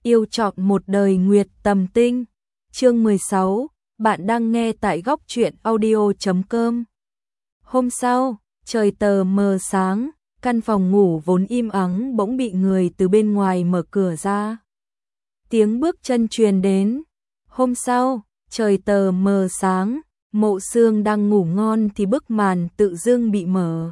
Yêu trọn một đời nguyệt tầm tinh. Chương 16, bạn đang nghe tại góc truyện audio.com. Hôm sau, trời tờ mờ sáng, căn phòng ngủ vốn im ắng bỗng bị người từ bên ngoài mở cửa ra. Tiếng bước chân truyền đến. Hôm sau, trời tờ mờ sáng, Mộ Sương đang ngủ ngon thì bức màn tự dưng bị mở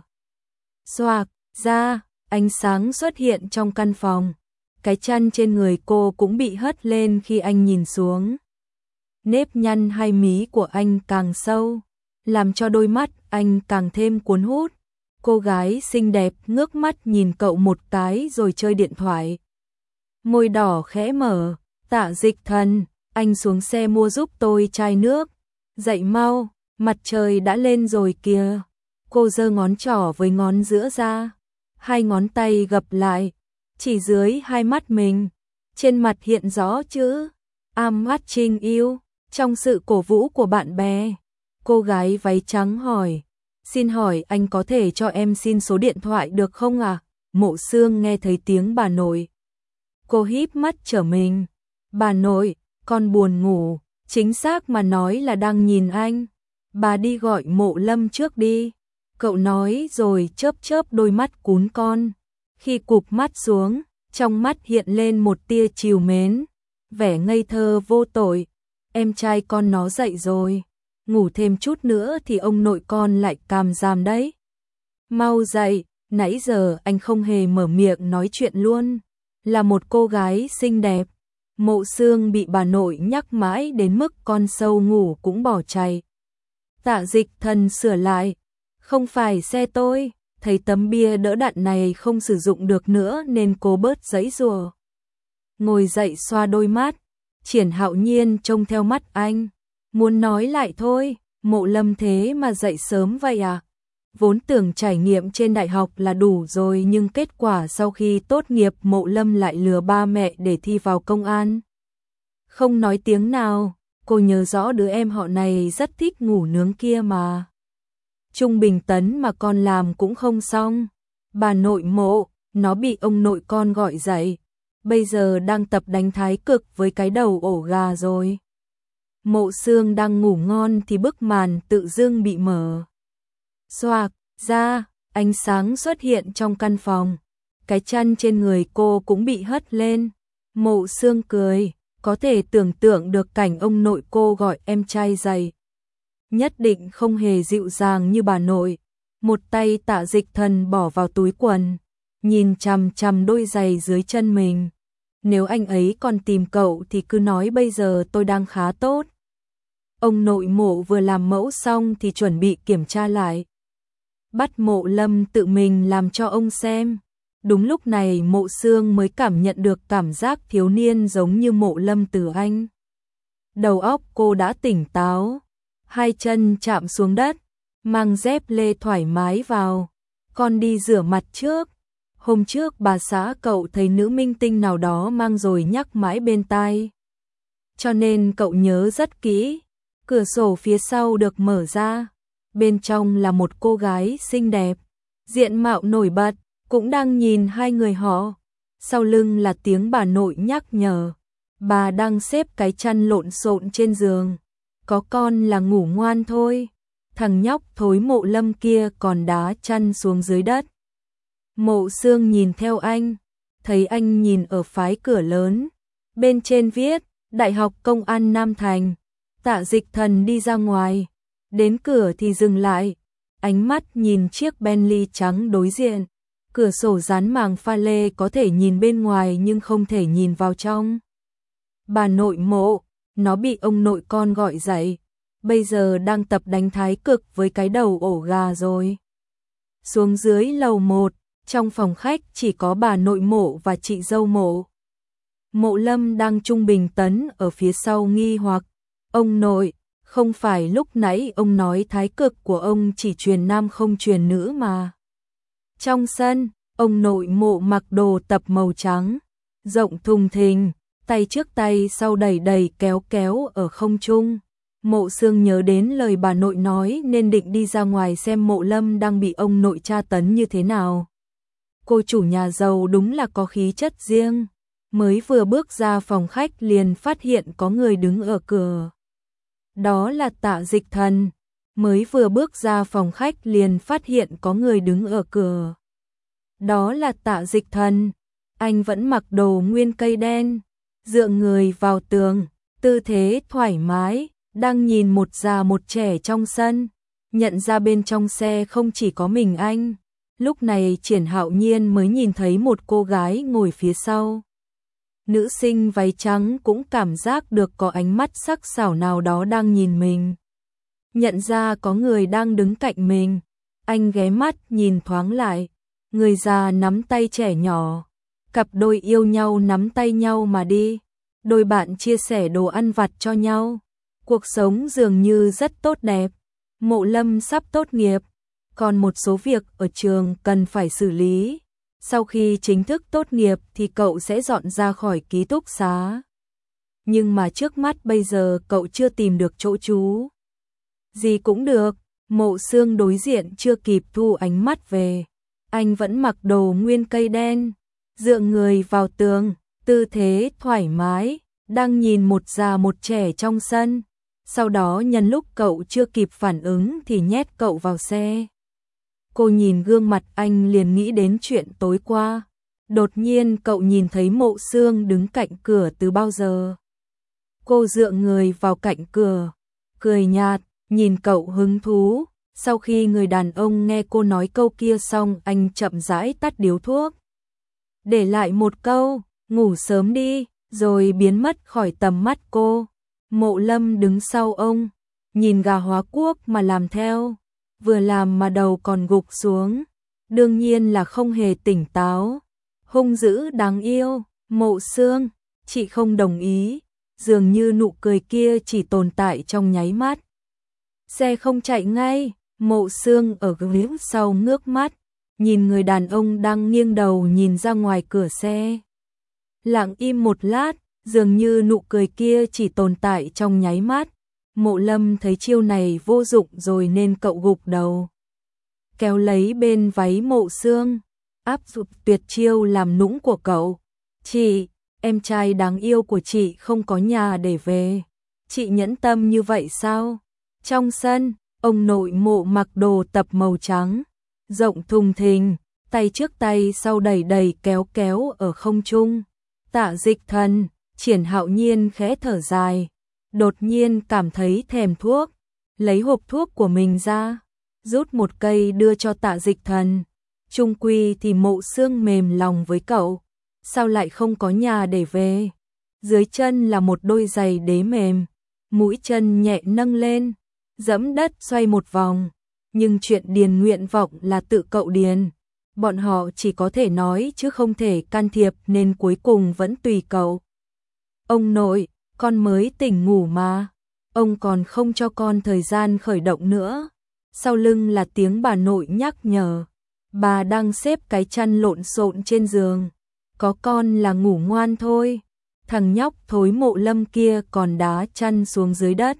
xoạc ra, ánh sáng xuất hiện trong căn phòng. Cái chăn trên người cô cũng bị hất lên khi anh nhìn xuống. Nếp nhăn hai mí của anh càng sâu, làm cho đôi mắt anh càng thêm cuốn hút. Cô gái xinh đẹp ngước mắt nhìn cậu một cái rồi chơi điện thoại. Môi đỏ khẽ mở, Tạ Dịch Thần, anh xuống xe mua giúp tôi chai nước. Dậy mau, mặt trời đã lên rồi kìa. Cô giơ ngón trỏ với ngón giữa ra, hai ngón tay gập lại, chỉ dưới hai mắt mình. Trên mặt hiện rõ chữ I'm watching you. Trong sự cổ vũ của bạn bè, cô gái váy trắng hỏi, xin hỏi anh có thể cho em xin số điện thoại được không ạ? Mộ Sương nghe thấy tiếng bà nội. Cô híp mắt trở mình. Bà nội, con buồn ngủ, chính xác mà nói là đang nhìn anh. Bà đi gọi Mộ Lâm trước đi. Cậu nói rồi chớp chớp đôi mắt cún con. Khi cụp mắt xuống, trong mắt hiện lên một tia trìu mến, vẻ ngây thơ vô tội. Em trai con nó dậy rồi, ngủ thêm chút nữa thì ông nội con lại càm ràm đấy. Mau dậy, nãy giờ anh không hề mở miệng nói chuyện luôn. Là một cô gái xinh đẹp. Mộ Sương bị bà nội nhắc mãi đến mức con sâu ngủ cũng bỏ chạy. Tạ Dịch Thần sửa lại, không phải xe tôi, thấy tấm bia đỡ đạn này không sử dụng được nữa nên cô bớt giãy giụa. Ngồi dậy xoa đôi mắt. Triển Hạo Nhiên trông theo mắt anh, muốn nói lại thôi, Mộ Lâm thế mà dậy sớm vậy à? Vốn tưởng trải nghiệm trên đại học là đủ rồi nhưng kết quả sau khi tốt nghiệp Mộ Lâm lại lừa ba mẹ để thi vào công an. Không nói tiếng nào, cô nhớ rõ đứa em họ này rất thích ngủ nướng kia mà. Trung bình tấn mà con làm cũng không xong. Bà nội Mộ, nó bị ông nội con gọi dậy. Bây giờ đang tập đánh thái cực với cái đầu ổ gà rồi. Mộ Sương đang ngủ ngon thì bức màn tự dưng bị mở xoạc ra, ánh sáng xuất hiện trong căn phòng. Cái chăn trên người cô cũng bị hất lên. Mộ Sương cười, có thể tưởng tượng được cảnh ông nội cô gọi em trai dậy. Nhất định không hề dịu dàng như bà nội. Một tay Tạ Dịch Thần bỏ vào túi quần, nhìn chằm chằm đôi giày dưới chân mình. Nếu anh ấy còn tìm cậu thì cứ nói bây giờ tôi đang khá tốt. Ông nội Mộ vừa làm mẫu xong thì chuẩn bị kiểm tra lại. Bắt Mộ Lâm tự mình làm cho ông xem. Đúng lúc này Mộ Sương mới cảm nhận được cảm giác thiếu niên giống như Mộ Lâm từ anh. Đầu óc cô đã tỉnh táo. Hai chân chạm xuống đất, mang dép lê thoải mái vào. Con đi rửa mặt trước. Hôm trước bà xã cậu thấy nữ minh tinh nào đó mang rồi nhắc mãi bên tai. Cho nên cậu nhớ rất kỹ. Cửa sổ phía sau được mở ra. Bên trong là một cô gái xinh đẹp, diện mạo nổi bật, cũng đang nhìn hai người họ. Sau lưng là tiếng bà nội nhắc nhở. Bà đang xếp cái chăn lộn xộn trên giường. Có con là ngủ ngoan thôi. Thằng nhóc thối Mộ Lâm kia còn đá chăn xuống dưới đất. Mộ Sương nhìn theo anh, thấy anh nhìn ở phái cửa lớn. Bên trên viết, Đại học Công an Nam Thành. Tạ Dịch Thần đi ra ngoài. Đến cửa thì dừng lại. Ánh mắt nhìn chiếc Bentley trắng đối diện. Cửa sổ dán màng pha lê có thể nhìn bên ngoài nhưng không thể nhìn vào trong. Bà nội Mộ, nó bị ông nội con gọi dậy. Bây giờ đang tập đánh thái cực với cái đầu ổ gà rồi. Xuống dưới lầu 1. Trong phòng khách chỉ có bà nội Mộ và chị dâu Mộ. Mộ Lâm đang trung bình tấn ở phía sau nghi hoặc. Ông nội, không phải lúc nãy ông nói thái cực của ông chỉ truyền nam không truyền nữ mà. Trong sân, ông nội Mộ mặc đồ tập màu trắng, rộng thùng thình, tay trước tay sau đẩy đẩy kéo kéo ở không trung. Mộ Sương nhớ đến lời bà nội nói nên định đi ra ngoài xem Mộ Lâm đang bị ông nội tra tấn như thế nào. Cô chủ nhà giàu đúng là có khí chất riêng. mới vừa bước ra phòng khách liền phát hiện có người đứng ở cửa. Đó là Tạ Dịch Thần. Mới vừa bước ra phòng khách liền phát hiện có người đứng ở cửa. Đó là Tạ Dịch Thần. Anh vẫn mặc đồ nguyên cây đen, dựa người vào tường, tư thế thoải mái, đang nhìn một già một trẻ trong sân. Nhận ra bên trong xe không chỉ có mình anh. Lúc này Triển Hạo Nhiên mới nhìn thấy một cô gái ngồi phía sau. Nữ sinh váy trắng cũng cảm giác được có ánh mắt sắc sảo nào đó đang nhìn mình. Nhận ra có người đang đứng cạnh mình, anh ghé mắt nhìn thoáng lại. Người già nắm tay trẻ nhỏ, cặp đôi yêu nhau nắm tay nhau mà đi. Đôi bạn chia sẻ đồ ăn vặt cho nhau. Cuộc sống dường như rất tốt đẹp. Mộ Lâm sắp tốt nghiệp, còn một số việc ở trường cần phải xử lý. Sau khi chính thức tốt nghiệp thì cậu sẽ dọn ra khỏi ký túc xá. Nhưng mà trước mắt bây giờ cậu chưa tìm được chỗ trú. Gì cũng được, Mộ Sương đối diện chưa kịp thu ánh mắt về. Anh vẫn mặc đồ nguyên cây đen, dựa người vào tường, tư thế thoải mái, đang nhìn một già một trẻ trong sân. Sau đó nhân lúc cậu chưa kịp phản ứng thì nhét cậu vào xe. Cô nhìn gương mặt anh liền nghĩ đến chuyện tối qua. Đột nhiên cậu nhìn thấy Mộ Sương đứng cạnh cửa từ bao giờ. Cô dựa người vào cạnh cửa, cười nhạt, nhìn cậu hứng thú. Sau khi người đàn ông nghe cô nói câu kia xong, anh chậm rãi tắt điếu thuốc. Để lại một câu, ngủ sớm đi, rồi biến mất khỏi tầm mắt cô. Mộ Lâm đứng sau ông, nhìn gà hóa quốc mà làm theo. Vừa làm mà đầu còn gục xuống. Đương nhiên là không hề tỉnh táo. Hung dữ đáng yêu, Mộ Sương, chị không đồng ý. Dường như nụ cười kia chỉ tồn tại trong nháy mắt. Xe không chạy ngay, Mộ Sương ở ghế sau ngước mắt, nhìn người đàn ông đang nghiêng đầu nhìn ra ngoài cửa xe. Lặng im một lát, dường như nụ cười kia chỉ tồn tại trong nháy mắt. Mộ Lâm thấy chiêu này vô dụng rồi nên cậu gục đầu, kéo lấy bên váy Mộ Sương, áp dụng tuyệt chiêu làm nũng của cậu. Chị, em trai đáng yêu của chị không có nhà để về. Chị nhẫn tâm như vậy sao? Trong sân, ông nội Mộ mặc đồ tập màu trắng, rộng thùng thình, tay trước tay sau đẩy đẩy kéo kéo ở không trung. Tạ Dịch Thần, Triển Hạo Nhiên khẽ thở dài, đột nhiên cảm thấy thèm thuốc, lấy hộp thuốc của mình ra, rút một cây đưa cho Tạ Dịch Thần. Chung quy thì Mộ Sương mềm lòng với cậu, sao lại không có nhà để về? Dưới chân là một đôi giày đế mềm, mũi chân nhẹ nâng lên, dẫm đất xoay một vòng, nhưng chuyện điền nguyện vọng là tự cậu điền. Bọn họ chỉ có thể nói chứ không thể can thiệp nên cuối cùng vẫn tùy cậu. Ông nội, con mới tỉnh ngủ mà. Ông còn không cho con thời gian khởi động nữa. Sau lưng là tiếng bà nội nhắc nhở. Bà đang xếp cái chăn lộn xộn trên giường. Có con là ngủ ngoan thôi. Thằng nhóc thối Mộ Lâm kia còn đá chăn xuống dưới đất.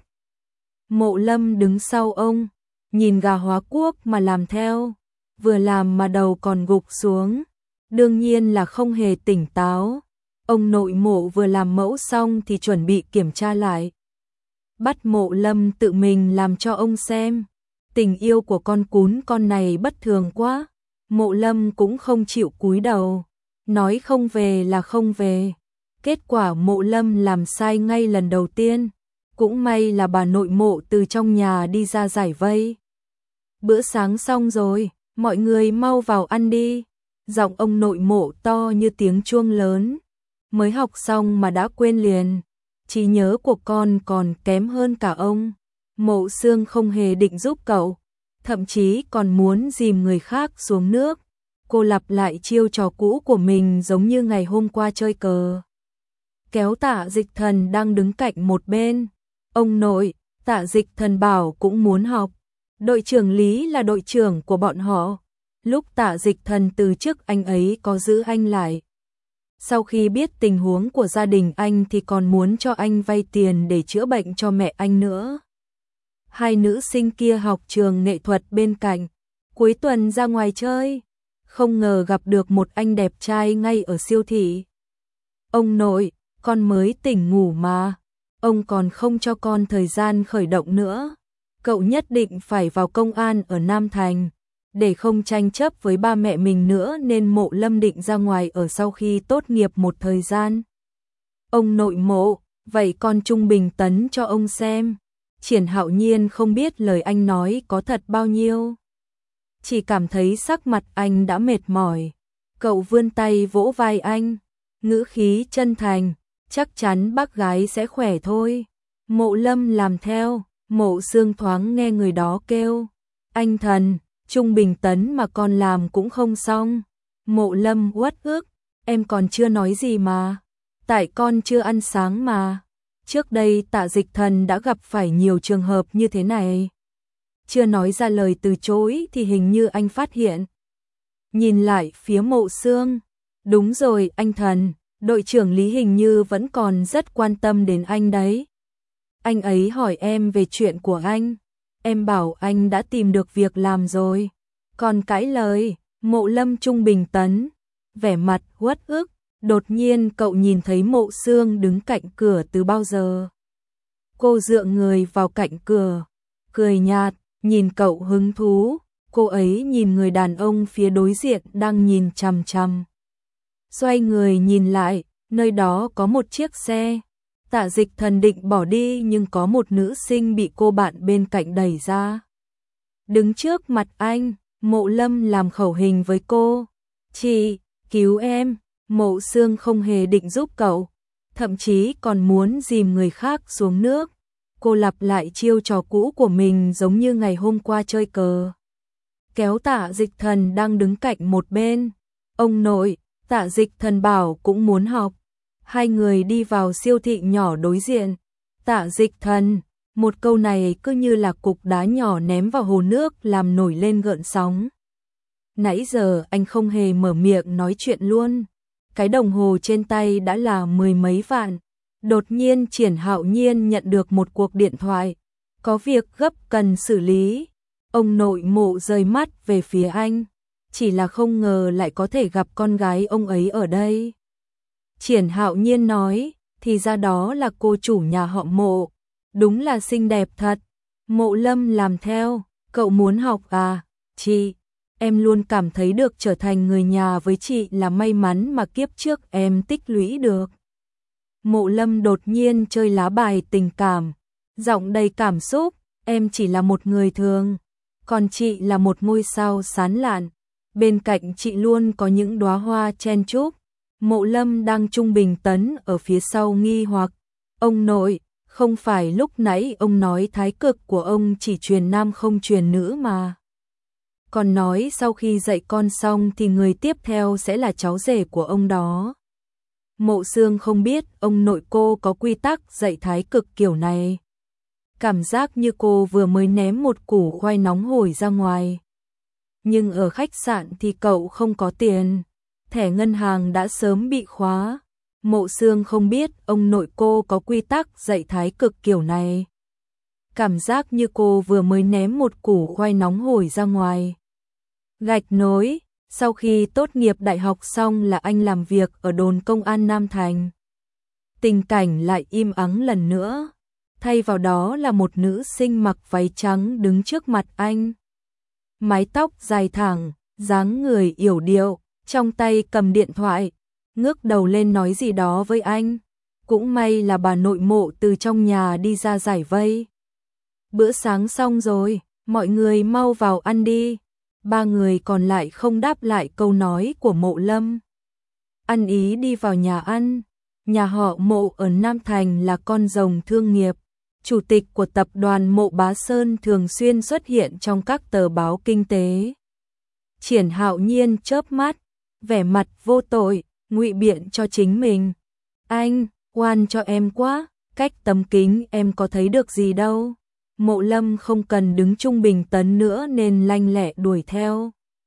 Mộ Lâm đứng sau ông, nhìn gà hóa quốc mà làm theo. Vừa làm mà đầu còn gục xuống. Đương nhiên là không hề tỉnh táo. Ông nội Mộ vừa làm mẫu xong thì chuẩn bị kiểm tra lại. Bắt Mộ Lâm tự mình làm cho ông xem. Tình yêu của con cún con này bất thường quá. Mộ Lâm cũng không chịu cúi đầu, nói không về là không về. Kết quả Mộ Lâm làm sai ngay lần đầu tiên. Cũng may là bà nội Mộ từ trong nhà đi ra giải vây. Bữa sáng xong rồi, mọi người mau vào ăn đi. Giọng ông nội Mộ to như tiếng chuông lớn. Mới học xong mà đã quên liền. Trí nhớ của con còn kém hơn cả ông. Mộ Sương không hề định giúp cậu, thậm chí còn muốn dìm người khác xuống nước. Cô lặp lại chiêu trò cũ của mình giống như ngày hôm qua chơi cờ. Kéo Tạ Dịch Thần đang đứng cạnh một bên. Ông nội, Tạ Dịch Thần bảo cũng muốn học. Đội trưởng Lý là đội trưởng của bọn họ. Lúc Tạ Dịch Thần từ chức anh ấy có giữ anh lại. Sau khi biết tình huống của gia đình anh thì còn muốn cho anh vay tiền để chữa bệnh cho mẹ anh nữa. Hai nữ sinh kia học trường nghệ thuật bên cạnh, cuối tuần ra ngoài chơi, không ngờ gặp được một anh đẹp trai ngay ở siêu thị. Ông nội, con mới tỉnh ngủ mà, ông còn không cho con thời gian khởi động nữa. Cậu nhất định phải vào công an ở Nam Thành, để không tranh chấp với ba mẹ mình nữa nên Mộ Lâm định ra ngoài ở sau khi tốt nghiệp một thời gian. Ông nội Mộ, vậy con trung bình tấn cho ông xem. Triển Hạo Nhiên không biết lời anh nói có thật bao nhiêu. Chỉ cảm thấy sắc mặt anh đã mệt mỏi. Cậu vươn tay vỗ vai anh, ngữ khí chân thành, chắc chắn bác gái sẽ khỏe thôi. Mộ Lâm làm theo, Mộ Sương thoáng nghe người đó kêu. Anh thần, trung bình tấn mà con làm cũng không xong. Mộ Lâm uất ức, em còn chưa nói gì mà. Tại con chưa ăn sáng mà. Trước đây Tạ Dịch Thần đã gặp phải nhiều trường hợp như thế này. Chưa nói ra lời từ chối thì hình như anh phát hiện. Nhìn lại phía Mộ Sương. Đúng rồi anh thần, đội trưởng Lý hình như vẫn còn rất quan tâm đến anh đấy. Anh ấy hỏi em về chuyện của anh. Em bảo anh đã tìm được việc làm rồi. Còn cãi lời, Mộ Lâm trung bình tấn, vẻ mặt uất ức. Đột nhiên cậu nhìn thấy Mộ Sương đứng cạnh cửa từ bao giờ. Cô dựa người vào cạnh cửa, cười nhạt, nhìn cậu hứng thú. Cô ấy nhìn người đàn ông phía đối diện đang nhìn chằm chằm. Xoay người nhìn lại, nơi đó có một chiếc xe. Tạ Dịch Thần định bỏ đi nhưng có một nữ sinh bị cô bạn bên cạnh đẩy ra. Đứng trước mặt anh, Mộ Lâm làm khẩu hình với cô. Chị, cứu em. Mộ Sương không hề định giúp cậu, thậm chí còn muốn dìm người khác xuống nước. Cô lặp lại chiêu trò cũ của mình giống như ngày hôm qua chơi cờ. Kéo Tạ Dịch Thần đang đứng cạnh một bên. Ông nội, Tạ Dịch Thần bảo cũng muốn học. Hai người đi vào siêu thị nhỏ đối diện. Tạ Dịch Thần, một câu này cứ như là cục đá nhỏ ném vào hồ nước làm nổi lên gợn sóng. Nãy giờ anh không hề mở miệng nói chuyện luôn. Cái đồng hồ trên tay đã là 10 mấy vạn. Đột nhiên Triển Hạo Nhiên nhận được một cuộc điện thoại. Có việc gấp cần xử lý. Ông nội Mộ rời mắt về phía anh. Chỉ là không ngờ lại có thể gặp con gái ông ấy ở đây. Triển Hạo Nhiên nói, thì ra đó là cô chủ nhà họ Mộ. Đúng là xinh đẹp thật. Mộ Lâm làm theo, cậu muốn học à? Chị, em luôn cảm thấy được trở thành người nhà với chị là may mắn mà kiếp trước em tích lũy được. Mộ Lâm đột nhiên chơi lá bài tình cảm, giọng đầy cảm xúc, em chỉ là một người thường, còn chị là một ngôi sao sáng lạn, bên cạnh chị luôn có những đóa hoa chen chúc. Mộ Lâm đang trung bình tấn ở phía sau nghi hoặc, ông nội, không phải lúc nãy ông nói thái cực của ông chỉ truyền nam không truyền nữ mà. Còn nói sau khi dạy con xong thì người tiếp theo sẽ là cháu rể của ông đó. Mộ Sương không biết ông nội cô có quy tắc dạy thái cực kiểu này. Cảm giác như cô vừa mới ném một củ khoai nóng hổi ra ngoài. Nhưng ở khách sạn thì cậu không có tiền. Thẻ ngân hàng đã sớm bị khóa. Mộ Sương không biết ông nội cô có quy tắc dạy thái cực kiểu này. Cảm giác như cô vừa mới ném một củ khoai nóng hổi ra ngoài. Gạch nối, sau khi tốt nghiệp đại học xong là anh làm việc ở đồn công an Nam Thành. Tình cảnh lại im ắng lần nữa. Thay vào đó là một nữ sinh mặc váy trắng đứng trước mặt anh. Mái tóc dài thẳng, dáng người yểu điệu, trong tay cầm điện thoại, ngước đầu lên nói gì đó với anh. Cũng may là bà nội Mộ từ trong nhà đi ra giải vây. Bữa sáng xong rồi, mọi người mau vào ăn đi. Ba người còn lại không đáp lại câu nói của Mộ Lâm. Ăn ý đi vào nhà ăn. Nhà họ Mộ ở Nam Thành là con rồng thương nghiệp. Chủ tịch của tập đoàn Mộ Bá Sơn thường xuyên xuất hiện trong các tờ báo kinh tế. Triển Hạo Nhiên chớp mắt, vẻ mặt vô tội, ngụy biện cho chính mình. Anh, oan cho em quá, cách tấm kính em có thấy được gì đâu. Mộ Lâm không cần đứng trung bình tấn nữa nên lanh lẹ đuổi theo.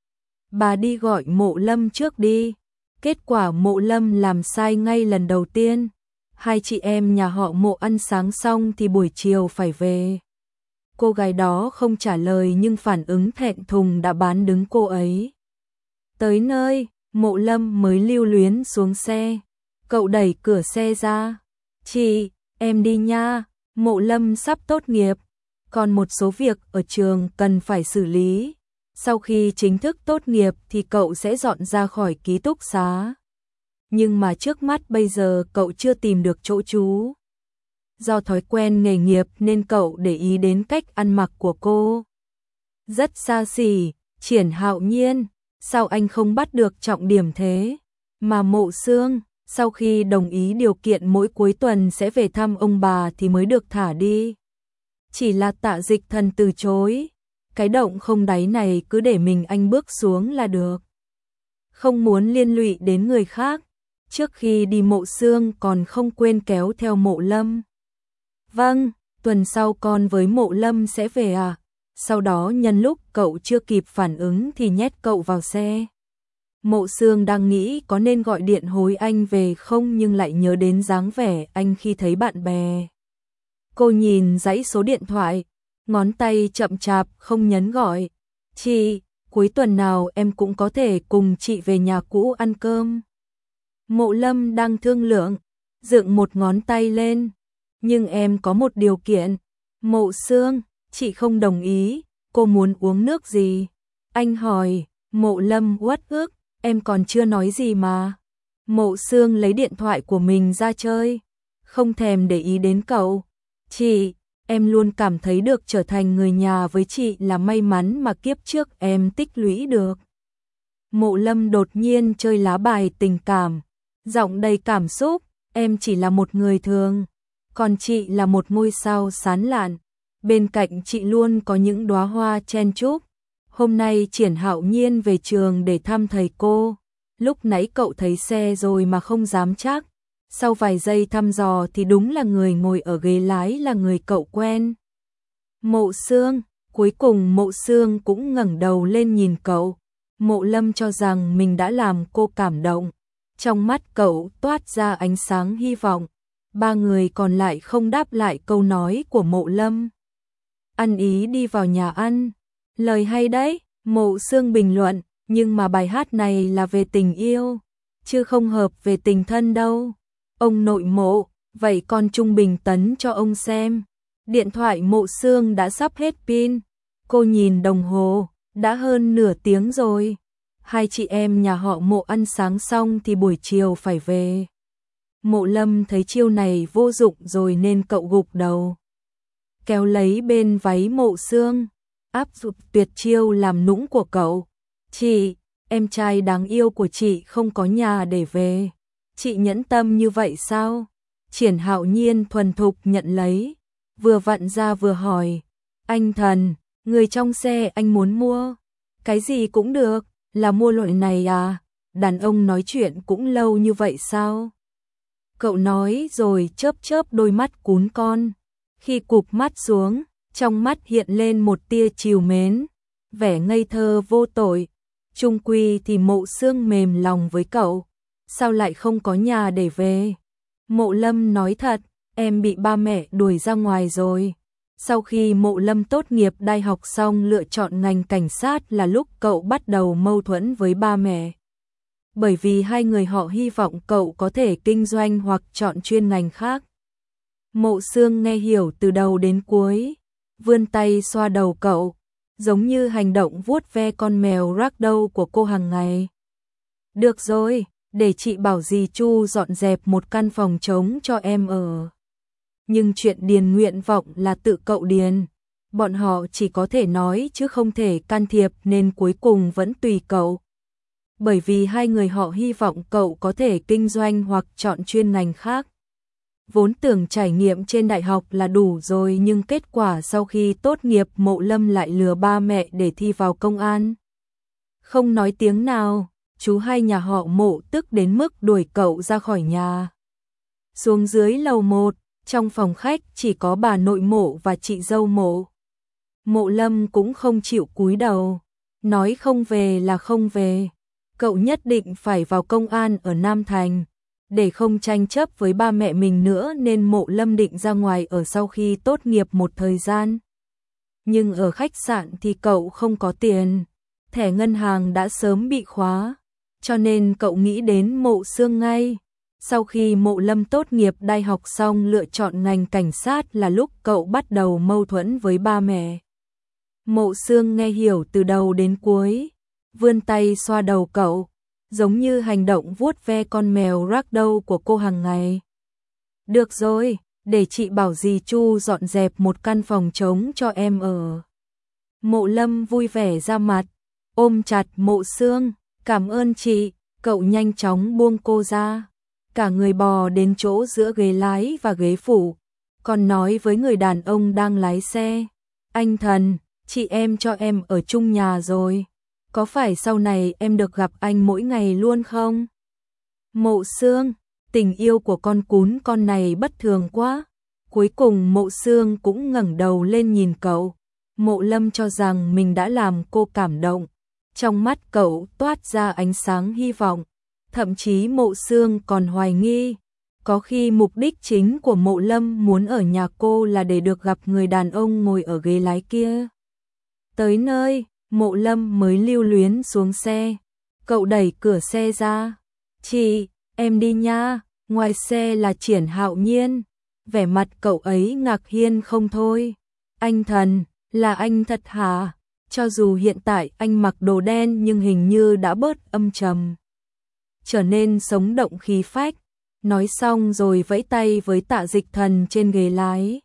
Bà đi gọi Mộ Lâm trước đi. Kết quả Mộ Lâm làm sai ngay lần đầu tiên. Hai chị em nhà họ Mộ ăn sáng xong thì buổi chiều phải về. Cô gái đó không trả lời nhưng phản ứng thẹn thùng đã bán đứng cô ấy. Tới nơi, Mộ Lâm mới lưu luyến xuống xe. Cậu đẩy cửa xe ra. Chị, em đi nha, Mộ Lâm sắp tốt nghiệp, còn một số việc ở trường cần phải xử lý. Sau khi chính thức tốt nghiệp thì cậu sẽ dọn ra khỏi ký túc xá. Nhưng mà trước mắt bây giờ cậu chưa tìm được chỗ trú. Do thói quen nghề nghiệp nên cậu để ý đến cách ăn mặc của cô. Rất xa xỉ. Triển Hạo Nhiên, sao anh không bắt được trọng điểm thế? Mà Mộ Sương, sau khi đồng ý điều kiện mỗi cuối tuần sẽ về thăm ông bà thì mới được thả đi. Chỉ là Tạ Dịch Thần từ chối. Cái động không đáy này cứ để mình anh bước xuống là được. Không muốn liên lụy đến người khác. Trước khi đi Mộ Sương còn không quên kéo theo Mộ Lâm. Vâng, tuần sau con với Mộ Lâm sẽ về à? Sau đó nhân lúc cậu chưa kịp phản ứng thì nhét cậu vào xe. Mộ Sương đang nghĩ có nên gọi điện hối anh về không nhưng lại nhớ đến dáng vẻ anh khi thấy bạn bè. Cô nhìn dãy số điện thoại, ngón tay chậm chạp không nhấn gọi. Chị, cuối tuần nào em cũng có thể cùng chị về nhà cũ ăn cơm. Mộ Lâm đang thương lượng, dựng một ngón tay lên. Nhưng em có một điều kiện. Mộ Sương, chị không đồng ý, cô muốn uống nước gì? Anh hỏi. Mộ Lâm uất ức, em còn chưa nói gì mà. Mộ Sương lấy điện thoại của mình ra chơi, không thèm để ý đến cậu. Chị, em luôn cảm thấy được trở thành người nhà với chị là may mắn mà kiếp trước em tích lũy được. Mộ Lâm đột nhiên chơi lá bài tình cảm, giọng đầy cảm xúc, em chỉ là một người thường, còn chị là một ngôi sao sáng lạn. Bên cạnh chị luôn có những đóa hoa chen chúc. Hôm nay Triển Hạo Nhiên về trường để thăm thầy cô. Lúc nãy cậu thấy xe rồi mà không dám chắc. Sau vài giây thăm dò thì đúng là người ngồi ở ghế lái là người cậu quen. Mộ Sương, cuối cùng Mộ Sương cũng ngẩng đầu lên nhìn cậu. Mộ Lâm cho rằng mình đã làm cô cảm động. Trong mắt cậu toát ra ánh sáng hy vọng. Ba người còn lại không đáp lại câu nói của Mộ Lâm. Ăn ý đi vào nhà ăn. Lời hay đấy, Mộ Sương bình luận, nhưng mà bài hát này là về tình yêu, chứ không hợp về tình thân đâu. Ông nội Mộ, vậy con trung bình tấn cho ông xem. Điện thoại Mộ Sương đã sắp hết pin. Cô nhìn đồng hồ, đã hơn nửa tiếng rồi. Hai chị em nhà họ Mộ ăn sáng xong thì buổi chiều phải về. Mộ Lâm thấy chiêu này vô dụng rồi nên cậu gục đầu. Kéo lấy bên váy Mộ Sương, áp dụng tuyệt chiêu làm nũng của cậu. Chị, em trai đáng yêu của chị không có nhà để về. Chị nhẫn tâm như vậy sao? Triển Hạo Nhiên thuần thục nhận lấy, vừa vặn ra vừa hỏi. Anh Thần, người trong xe anh muốn mua. Cái gì cũng được, là mua loại này à? Đàn ông nói chuyện cũng lâu như vậy sao? Cậu nói rồi chớp chớp đôi mắt cún con. Khi cụp mắt xuống, trong mắt hiện lên một tia trìu mến, vẻ ngây thơ vô tội. Chung quy thì Mộ Sương mềm lòng với cậu. Sao lại không có nhà để về? Mộ Lâm nói thật, em bị ba mẹ đuổi ra ngoài rồi. Sau khi Mộ Lâm tốt nghiệp đại học xong lựa chọn ngành cảnh sát là lúc cậu bắt đầu mâu thuẫn với ba mẹ. Bởi vì hai người họ hy vọng cậu có thể kinh doanh hoặc chọn chuyên ngành khác. Mộ Sương nghe hiểu từ đầu đến cuối, vươn tay xoa đầu cậu, giống như hành động vuốt ve con mèo ragdoll của cô hàng ngày. Được rồi, để chị bảo dì Chu dọn dẹp một căn phòng trống cho em ở. Nhưng chuyện điền nguyện vọng là tự cậu điền, bọn họ chỉ có thể nói chứ không thể can thiệp nên cuối cùng vẫn tùy cậu. Bởi vì hai người họ hy vọng cậu có thể kinh doanh hoặc chọn chuyên ngành khác. Vốn tưởng trải nghiệm trên đại học là đủ rồi nhưng kết quả sau khi tốt nghiệp Mộ Lâm lại lừa ba mẹ để thi vào công an. Không nói tiếng nào, chú hai nhà họ Mộ tức đến mức đuổi cậu ra khỏi nhà. Xuống dưới lầu 1, trong phòng khách chỉ có bà nội Mộ và chị dâu Mộ. Mộ Lâm cũng không chịu cúi đầu, nói không về là không về. Cậu nhất định phải vào công an ở Nam Thành. Để không tranh chấp với ba mẹ mình nữa nên Mộ Lâm định ra ngoài ở sau khi tốt nghiệp một thời gian. Nhưng ở khách sạn thì cậu không có tiền, thẻ ngân hàng đã sớm bị khóa, cho nên cậu nghĩ đến Mộ Sương ngay. Sau khi Mộ Lâm tốt nghiệp đại học xong lựa chọn ngành cảnh sát là lúc cậu bắt đầu mâu thuẫn với ba mẹ. Mộ Sương nghe hiểu từ đầu đến cuối, vươn tay xoa đầu cậu, giống như hành động vuốt ve con mèo ragdoll của cô hàng ngày. Được rồi, để chị bảo dì Chu dọn dẹp một căn phòng trống cho em ở. Mộ Lâm vui vẻ ra mặt, ôm chặt Mộ Sương, cảm ơn chị, cậu nhanh chóng buông cô ra. Cả người bò đến chỗ giữa ghế lái và ghế phụ, còn nói với người đàn ông đang lái xe. Anh Thần, chị em cho em ở chung nhà rồi. Có phải sau này em được gặp anh mỗi ngày luôn không? Mộ Sương, tình yêu của con cún con này bất thường quá. Cuối cùng Mộ Sương cũng ngẩng đầu lên nhìn cậu. Mộ Lâm cho rằng mình đã làm cô cảm động. Trong mắt cậu toát ra ánh sáng hy vọng. Thậm chí Mộ Sương còn hoài nghi, có khi mục đích chính của Mộ Lâm muốn ở nhà cô là để được gặp người đàn ông ngồi ở ghế lái kia. Tới nơi, Mộ Lâm mới lưu luyến xuống xe. Cậu đẩy cửa xe ra. Chị, em đi nha. Ngoài xe là Triển Hạo Nhiên. Vẻ mặt cậu ấy ngạc nhiên không thôi. Anh Thần, là anh thật hả? Cho dù hiện tại anh mặc đồ đen nhưng hình như đã bớt âm trầm, trở nên sống động khí phách. Nói xong rồi vẫy tay với Tạ Dịch Thần trên ghế lái.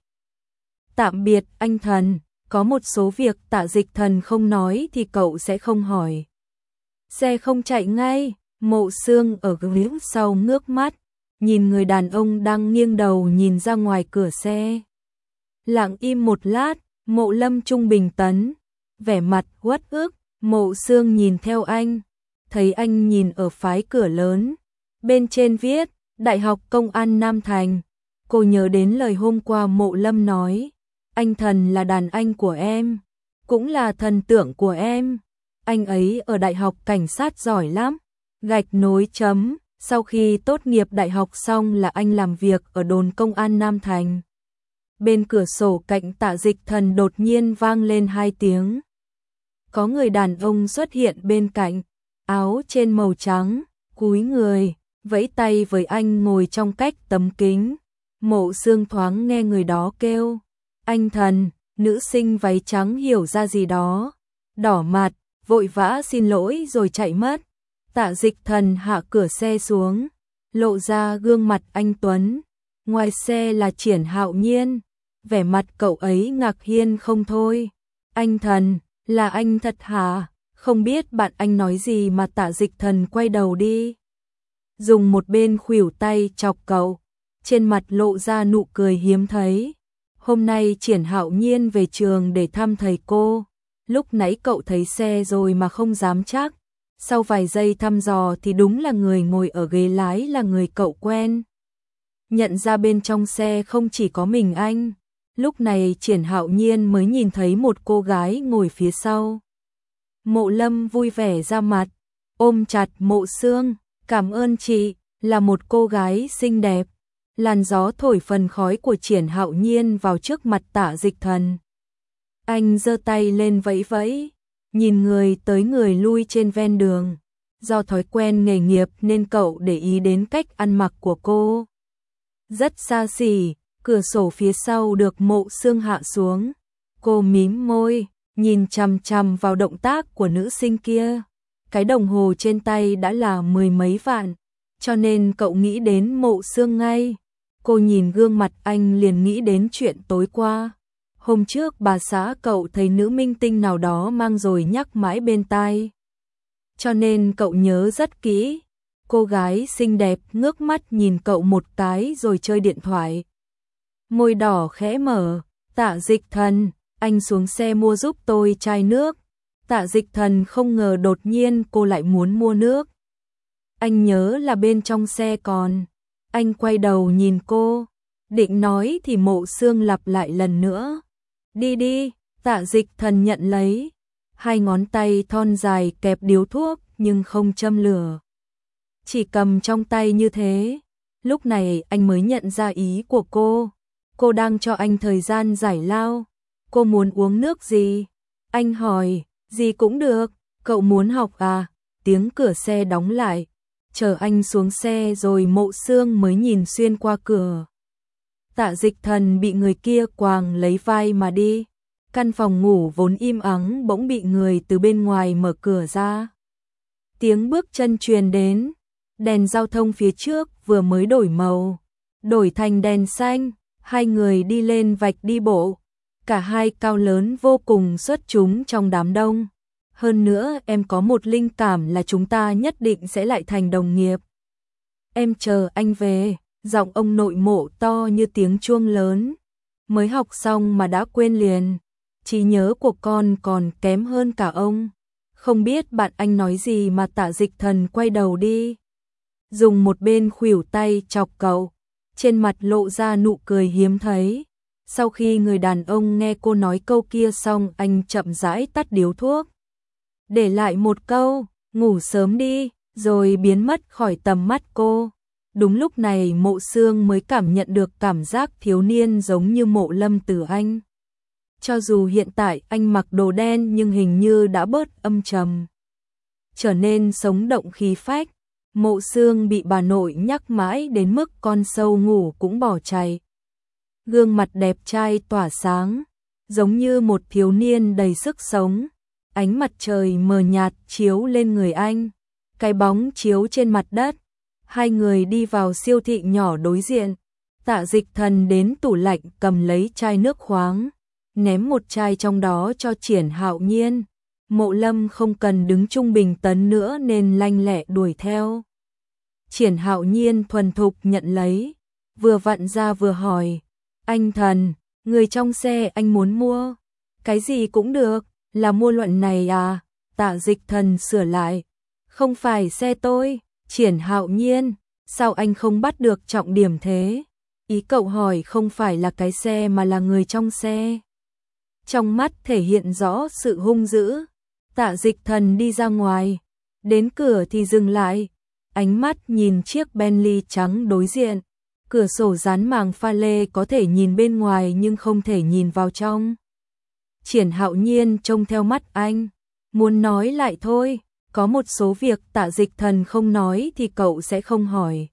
Tạm biệt anh Thần, có một số việc Tạ Dịch Thần không nói thì cậu sẽ không hỏi. Xe không chạy ngay, Mộ Sương ở ghế sau ngước mắt, nhìn người đàn ông đang nghiêng đầu nhìn ra ngoài cửa xe. Lặng im một lát, Mộ Lâm trung bình tấn, vẻ mặt uất ức. Mộ Sương nhìn theo anh, thấy anh nhìn ở phái cửa lớn, bên trên viết Đại học Công an Nam Thành. Cô nhớ đến lời hôm qua Mộ Lâm nói, anh Thần là đàn anh của em, cũng là thần tượng của em. Anh ấy ở đại học cảnh sát giỏi lắm. Gạch nối chấm, sau khi tốt nghiệp đại học xong là anh làm việc ở đồn công an Nam Thành. Bên cửa sổ cạnh Tạ Dịch Thần đột nhiên vang lên 2 tiếng. Có người đàn ông xuất hiện bên cạnh, áo trên màu trắng, cúi người, vẫy tay với anh ngồi trong cách tấm kính. Mộ Sương thoáng nghe người đó kêu, anh Thần. Nữ sinh váy trắng hiểu ra gì đó, đỏ mặt, vội vã xin lỗi rồi chạy mất. Tạ Dịch Thần hạ cửa xe xuống, lộ ra gương mặt anh tuấn. Ngoài xe là Triển Hạo Nhiên, vẻ mặt cậu ấy ngạc nhiên không thôi. Anh Thần, là anh thật hả? Không biết bạn anh nói gì mà Tạ Dịch Thần quay đầu đi, dùng một bên khuỷu tay chọc cậu, trên mặt lộ ra nụ cười hiếm thấy. Hôm nay Triển Hạo Nhiên về trường để thăm thầy cô, lúc nãy cậu thấy xe rồi mà không dám chắc. Sau vài giây thăm dò thì đúng là người ngồi ở ghế lái là người cậu quen. Nhận ra bên trong xe không chỉ có mình anh. Lúc này Triển Hạo Nhiên mới nhìn thấy một cô gái ngồi phía sau. Mộ Lâm vui vẻ ra mặt, ôm chặt Mộ Sương, cảm ơn chị, là một cô gái xinh đẹp. Làn gió thổi phần khói của Triển Hạo Nhiên vào trước mặt Tạ Dịch Thần. Anh giơ tay lên vẫy vẫy, nhìn người tới người lui trên ven đường. Do thói quen nghề nghiệp nên cậu để ý đến cách ăn mặc của cô. Rất xa xỉ, cửa sổ phía sau được Mộ Sương hạ xuống. Cô mím môi, nhìn chằm chằm vào động tác của nữ sinh kia. Cái đồng hồ trên tay đã là 10 mấy vạn, cho nên cậu nghĩ đến Mộ Sương ngay. Cô nhìn gương mặt anh liền nghĩ đến chuyện tối qua. Hôm trước bà xã cậu thấy nữ minh tinh nào đó mang rồi nhắc mãi bên tai. Cho nên cậu nhớ rất kỹ. Cô gái xinh đẹp ngước mắt nhìn cậu một cái rồi chơi điện thoại. Môi đỏ khẽ mở, Tạ Dịch Thần, anh xuống xe mua giúp tôi chai nước. Tạ Dịch Thần không ngờ đột nhiên cô lại muốn mua nước. Anh nhớ là bên trong xe còn. Anh quay đầu nhìn cô, định nói thì Mộ Sương lặp lại lần nữa. Đi đi, Tạ Dịch Thần nhận lấy. 2 ngón tay thon dài kẹp điếu thuốc nhưng không châm lửa. Chỉ cầm trong tay như thế. Lúc này anh mới nhận ra ý của cô. Cô đang cho anh thời gian giải lao. Cô muốn uống nước gì? Anh hỏi, gì cũng được. Cậu muốn học à? Tiếng cửa xe đóng lại. chờ anh xuống xe rồi Mộ Xương mới nhìn xuyên qua cửa. Tạ Dịch Thần bị người kia quàng lấy vai mà đi. Căn phòng ngủ vốn im ắng bỗng bị người từ bên ngoài mở cửa ra. Tiếng bước chân truyền đến, đèn giao thông phía trước vừa mới đổi màu, đổi thành đèn xanh, hai người đi lên vạch đi bộ. Cả hai cao lớn vô cùng xuất chúng trong đám đông. Hơn nữa em có một linh cảm là chúng ta nhất định sẽ lại thành đồng nghiệp. Em chờ anh về, giọng ông nội Mộ to như tiếng chuông lớn. Mới học xong mà đã quên liền, trí nhớ của con còn kém hơn cả ông. Không biết bạn anh nói gì mà Tạ Dịch Thần quay đầu đi. Dùng một bên khuỷu tay chọc cậu, trên mặt lộ ra nụ cười hiếm thấy. Sau khi người đàn ông nghe cô nói câu kia xong, anh chậm rãi tắt điếu thuốc. Để lại một câu, ngủ sớm đi, rồi biến mất khỏi tầm mắt cô. Đúng lúc này Mộ Xương mới cảm nhận được cảm giác thiếu niên giống như Mộ Lâm từ anh. Cho dù hiện tại anh mặc đồ đen nhưng hình như đã bớt âm trầm, trở nên sống động khí phách. Mộ Xương bị bà nội nhắc mãi đến mức con sâu ngủ cũng bỏ chạy. Gương mặt đẹp trai tỏa sáng, giống như một thiếu niên đầy sức sống. Ánh mặt trời mờ nhạt chiếu lên người anh, cái bóng chiếu trên mặt đất. Hai người đi vào siêu thị nhỏ đối diện. Tạ Dịch Thần đến tủ lạnh cầm lấy chai nước khoáng, ném một chai trong đó cho Triển Hạo Nhiên. Mộ Lâm không cần đứng trung bình tấn nữa nên lanh lẹ đuổi theo. Triển Hạo Nhiên thuần thục nhận lấy, vừa vặn ra vừa hỏi, anh Thần, người trong xe anh muốn mua, cái gì cũng được, là mua loại này à? Tạ Dịch Thần sửa lại, không phải xe tôi. Triển Hạo Nhiên, sao anh không bắt được trọng điểm thế? Ý cậu hỏi không phải là cái xe mà là người trong xe. Trong mắt thể hiện rõ sự hung dữ. Tạ Dịch Thần đi ra ngoài, đến cửa thì dừng lại, ánh mắt nhìn chiếc Bentley trắng đối diện. Cửa sổ dán màng pha lê có thể nhìn bên ngoài nhưng không thể nhìn vào trong. Triển Hạo Nhiên trông theo mắt anh, muốn nói lại thôi. Có một số việc Tạ Dịch Thần không nói thì cậu sẽ không hỏi.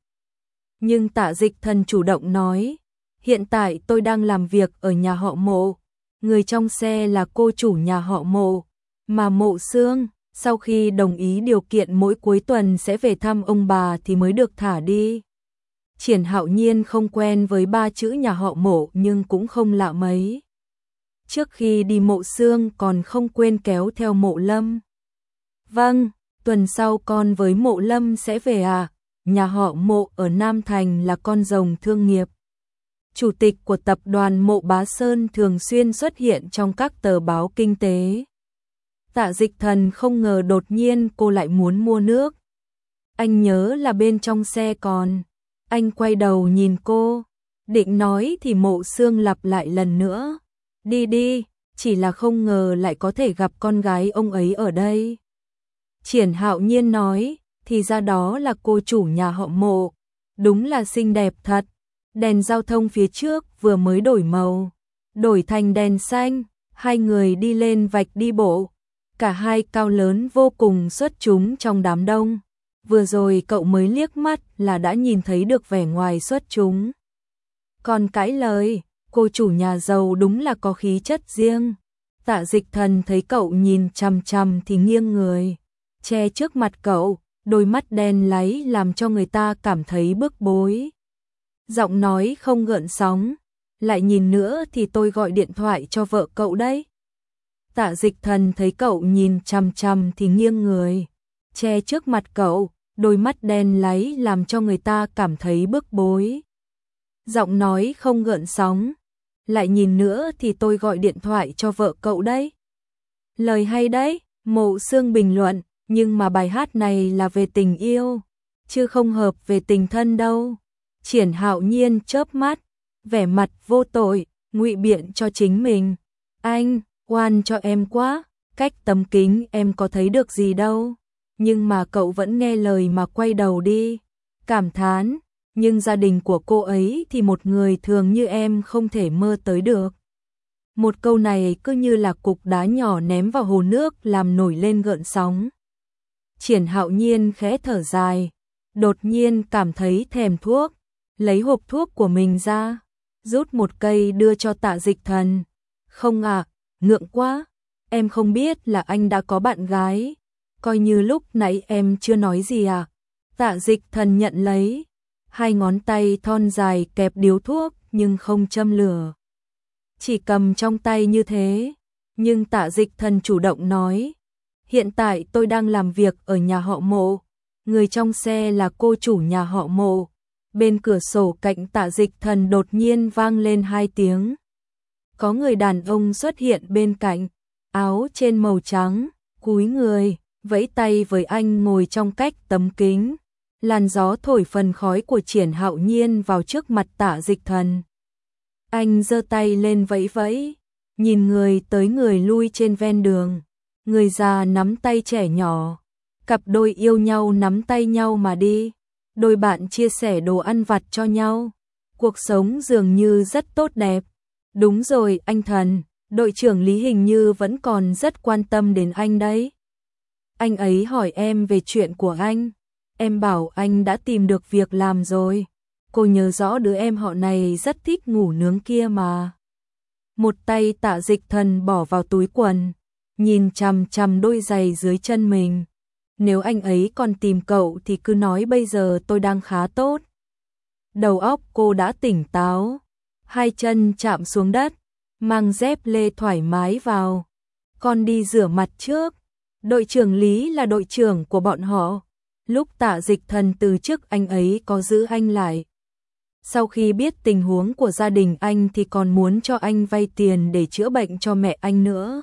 Nhưng Tạ Dịch Thần chủ động nói, hiện tại tôi đang làm việc ở nhà họ Mộ. Người trong xe là cô chủ nhà họ Mộ, mà Mộ Xương, sau khi đồng ý điều kiện mỗi cuối tuần sẽ về thăm ông bà thì mới được thả đi. Triển Hạo Nhiên không quen với ba chữ nhà họ Mộ nhưng cũng không lạ mấy. Trước khi đi Mộ Xương còn không quên kéo theo Mộ Lâm. Vâng, tuần sau con với Mộ Lâm sẽ về à? Nhà họ Mộ ở Nam Thành là con rồng thương nghiệp. Chủ tịch của tập đoàn Mộ Bá Sơn thường xuyên xuất hiện trong các tờ báo kinh tế. Tạ Dịch Thần không ngờ đột nhiên cô lại muốn mua nước. Anh nhớ là bên trong xe còn. Anh quay đầu nhìn cô, định nói thì Mộ Xương lặp lại lần nữa. Đi đi, chỉ là không ngờ lại có thể gặp con gái ông ấy ở đây. Triển Hạo Nhiên nói, thì ra đó là cô chủ nhà họ Mộ. Đúng là xinh đẹp thật. Đèn giao thông phía trước vừa mới đổi màu, đổi thành đèn xanh, hai người đi lên vạch đi bộ. Cả hai cao lớn vô cùng xuất chúng trong đám đông. Vừa rồi cậu mới liếc mắt là đã nhìn thấy được vẻ ngoài xuất chúng. Còn cãi lời, cô chủ nhà giàu đúng là có khí chất riêng. Tạ Dịch Thần thấy cậu nhìn chằm chằm thì nghiêng người, che trước mặt cậu, đôi mắt đen láy làm cho người ta cảm thấy bức bối. Giọng nói không gợn sóng, lại nhìn nữa thì tôi gọi điện thoại cho vợ cậu đấy. Tạ Dịch Thần thấy cậu nhìn chằm chằm thì nghiêng người, che trước mặt cậu, đôi mắt đen láy làm cho người ta cảm thấy bức bối. Giọng nói không gợn sóng, lại nhìn nữa thì tôi gọi điện thoại cho vợ cậu đấy. Lời hay đấy, Mộ Xương bình luận, nhưng mà bài hát này là về tình yêu, chứ không hợp về tình thân đâu. Triển Hạo Nhiên chớp mắt, vẻ mặt vô tội, ngụy biện cho chính mình. Anh, oan cho em quá, cách tấm kính em có thấy được gì đâu. Nhưng mà cậu vẫn nghe lời mà quay đầu đi, cảm thán, nhưng gia đình của cô ấy thì một người thường như em không thể mơ tới được. Một câu này cứ như là cục đá nhỏ ném vào hồ nước làm nổi lên gợn sóng. Triển Hạo Nhiên khẽ thở dài, đột nhiên cảm thấy thèm thuốc, lấy hộp thuốc của mình ra, rút một cây đưa cho Tạ Dịch Thần. Không ạ, ngượng quá, em không biết là anh đã có bạn gái, coi như lúc nãy em chưa nói gì à. Tạ Dịch Thần nhận lấy, hai ngón tay thon dài kẹp điếu thuốc nhưng không châm lửa. Chỉ cầm trong tay như thế, nhưng Tạ Dịch Thần chủ động nói, hiện tại tôi đang làm việc ở nhà họ Mộ, người trong xe là cô chủ nhà họ Mộ. Bên cửa sổ cạnh Tạ Dịch Thần đột nhiên vang lên 2 tiếng. Có người đàn ông xuất hiện bên cạnh, áo trên màu trắng, cúi người, vẫy tay với anh ngồi trong cách tấm kính. Làn gió thổi phần khói của Triển Hạo Nhiên vào trước mặt Tạ Dịch Thần. Anh giơ tay lên vẫy vẫy, nhìn người tới người lui trên ven đường. Người già nắm tay trẻ nhỏ, cặp đôi yêu nhau nắm tay nhau mà đi. Đôi bạn chia sẻ đồ ăn vặt cho nhau. Cuộc sống dường như rất tốt đẹp. Đúng rồi anh Thần, đội trưởng Lý hình như vẫn còn rất quan tâm đến anh đấy. Anh ấy hỏi em về chuyện của anh. Em bảo anh đã tìm được việc làm rồi. Cô nhớ rõ đứa em họ này rất thích ngủ nướng kia mà. Một tay Tạ Dịch Thần bỏ vào túi quần, nhìn chằm chằm đôi giày dưới chân mình. Nếu anh ấy còn tìm cậu thì cứ nói bây giờ tôi đang khá tốt. Đầu óc cô đã tỉnh táo, hai chân chạm xuống đất, mang dép lê thoải mái vào. Con đi rửa mặt trước. Đội trưởng Lý là đội trưởng của bọn họ. Lúc Tạ Dịch Thần từ chức anh ấy có giữ anh lại. Sau khi biết tình huống của gia đình anh thì còn muốn cho anh vay tiền để chữa bệnh cho mẹ anh nữa.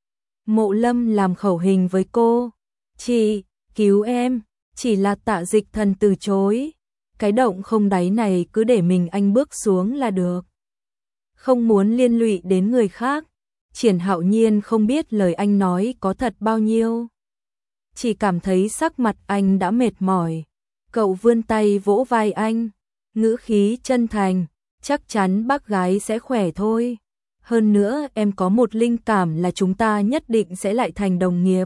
Mộ Lâm làm khẩu hình với cô. Chị, cứu em. Chỉ là Tạ Dịch Thần từ chối. Cái động không đáy này cứ để mình anh bước xuống là được. Không muốn liên lụy đến người khác. Triển Hạo Nhiên không biết lời anh nói có thật bao nhiêu. Chỉ cảm thấy sắc mặt anh đã mệt mỏi. Cậu vươn tay vỗ vai anh, ngữ khí chân thành, chắc chắn bác gái sẽ khỏe thôi. Hơn nữa em có một linh cảm là chúng ta nhất định sẽ lại thành đồng nghiệp.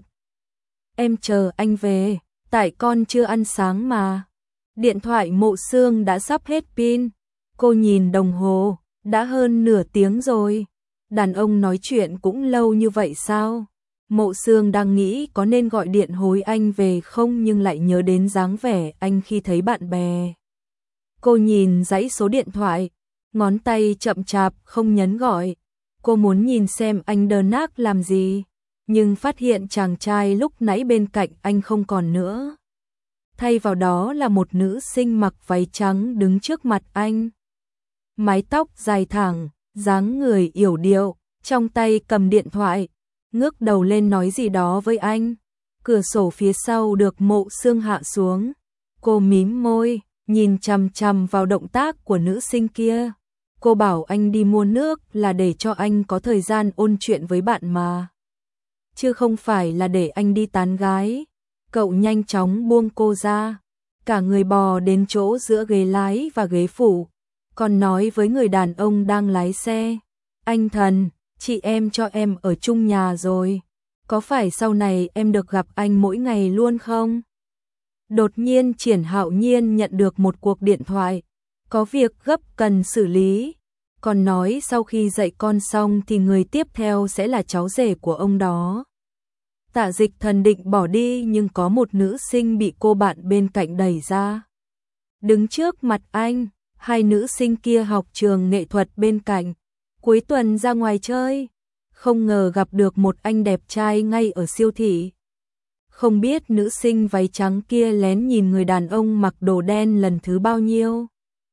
Em chờ anh về, tại con chưa ăn sáng mà. Điện thoại Mộ Xương đã sắp hết pin. Cô nhìn đồng hồ, đã hơn nửa tiếng rồi. Đàn ông nói chuyện cũng lâu như vậy sao? Mộ Xương đang nghĩ có nên gọi điện hối anh về không nhưng lại nhớ đến dáng vẻ anh khi thấy bạn bè. Cô nhìn dãy số điện thoại, ngón tay chậm chạp không nhấn gọi. Cô muốn nhìn xem anh đờ nác làm gì, nhưng phát hiện chàng trai lúc nãy bên cạnh anh không còn nữa. Thay vào đó là một nữ sinh mặc váy trắng đứng trước mặt anh. Mái tóc dài thẳng, dáng người yểu điệu, trong tay cầm điện thoại, ngước đầu lên nói gì đó với anh. Cửa sổ phía sau được Mộ Xương hạ xuống. Cô mím môi, nhìn chằm chằm vào động tác của nữ sinh kia. Cô bảo anh đi mua nước là để cho anh có thời gian ôn chuyện với bạn mà, chứ không phải là để anh đi tán gái. Cậu nhanh chóng buông cô ra, cả người bò đến chỗ giữa ghế lái và ghế phụ, còn nói với người đàn ông đang lái xe. Anh Thần, chị em cho em ở chung nhà rồi. Có phải sau này em được gặp anh mỗi ngày luôn không? Đột nhiên Triển Hạo Nhiên nhận được một cuộc điện thoại. Có việc gấp cần xử lý. Còn nói sau khi dạy con xong thì người tiếp theo sẽ là cháu rể của ông đó. Tạ Dịch Thần định bỏ đi nhưng có một nữ sinh bị cô bạn bên cạnh đẩy ra. Đứng trước mặt anh, hai nữ sinh kia học trường nghệ thuật bên cạnh. Cuối tuần ra ngoài chơi, không ngờ gặp được một anh đẹp trai ngay ở siêu thị. Không biết nữ sinh váy trắng kia lén nhìn người đàn ông mặc đồ đen lần thứ bao nhiêu.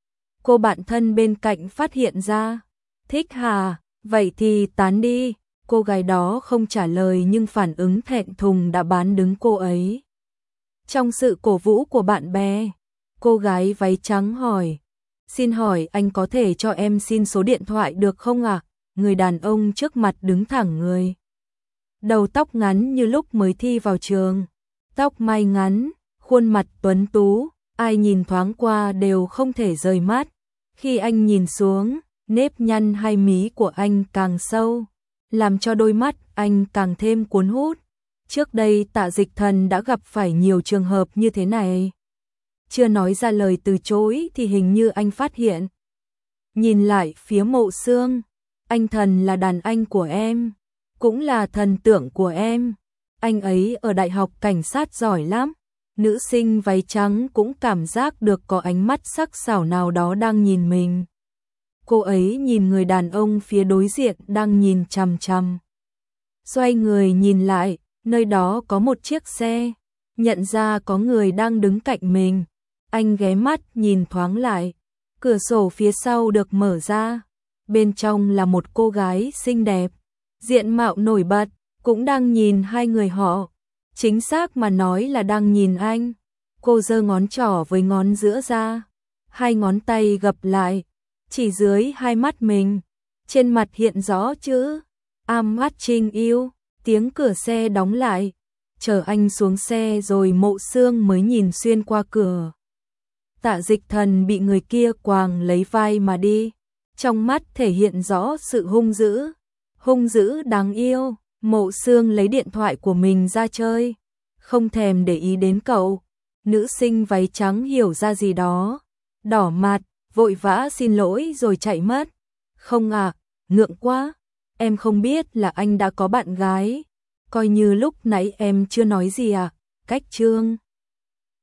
Cô bạn thân bên cạnh phát hiện ra. Thích hả? Vậy thì tán đi. Cô gái đó không trả lời nhưng phản ứng thẹn thùng đã bán đứng cô ấy. Trong sự cổ vũ của bạn bè, cô gái váy trắng hỏi. Xin hỏi anh có thể cho em xin số điện thoại được không ạ? Người đàn ông trước mặt đứng thẳng người. Đầu tóc ngắn như lúc mới thi vào trường. Tóc mai ngắn, khuôn mặt tuấn tú, ai nhìn thoáng qua đều không thể rời mắt. Khi anh nhìn xuống, nếp nhăn hai mí của anh càng sâu, làm cho đôi mắt anh càng thêm cuốn hút. Trước đây Tạ Dịch Thần đã gặp phải nhiều trường hợp như thế này. chưa nói ra lời từ chối thì hình như anh phát hiện. Nhìn lại phía Mộ Xương, anh Thần là đàn anh của em, cũng là thần tượng của em. Anh ấy ở đại học cảnh sát giỏi lắm. Nữ sinh váy trắng cũng cảm giác được có ánh mắt sắc sảo nào đó đang nhìn mình. Cô ấy nhìn người đàn ông phía đối diện đang nhìn chằm chằm. Xoay người nhìn lại, nơi đó có một chiếc xe, nhận ra có người đang đứng cạnh mình. Anh ghé mắt nhìn thoáng lại, cửa sổ phía sau được mở ra. Bên trong là một cô gái xinh đẹp, diện mạo nổi bật, cũng đang nhìn hai người họ. Chính xác mà nói là đang nhìn anh. Cô giơ ngón trỏ với ngón giữa ra, hai ngón tay gập lại, chỉ dưới hai mắt mình. Trên mặt hiện rõ chữ I'm watching you. Tiếng cửa xe đóng lại, chờ anh xuống xe rồi Mộ Xương mới nhìn xuyên qua cửa. Tạ Dịch Thần bị người kia quàng lấy vai mà đi, trong mắt thể hiện rõ sự hung dữ đáng yêu. Mộ Xương lấy điện thoại của mình ra chơi, không thèm để ý đến cậu. Nữ sinh váy trắng hiểu ra gì đó, đỏ mặt, vội vã xin lỗi rồi chạy mất. Không à, ngượng quá, em không biết là anh đã có bạn gái, coi như lúc nãy em chưa nói gì à. Cách chương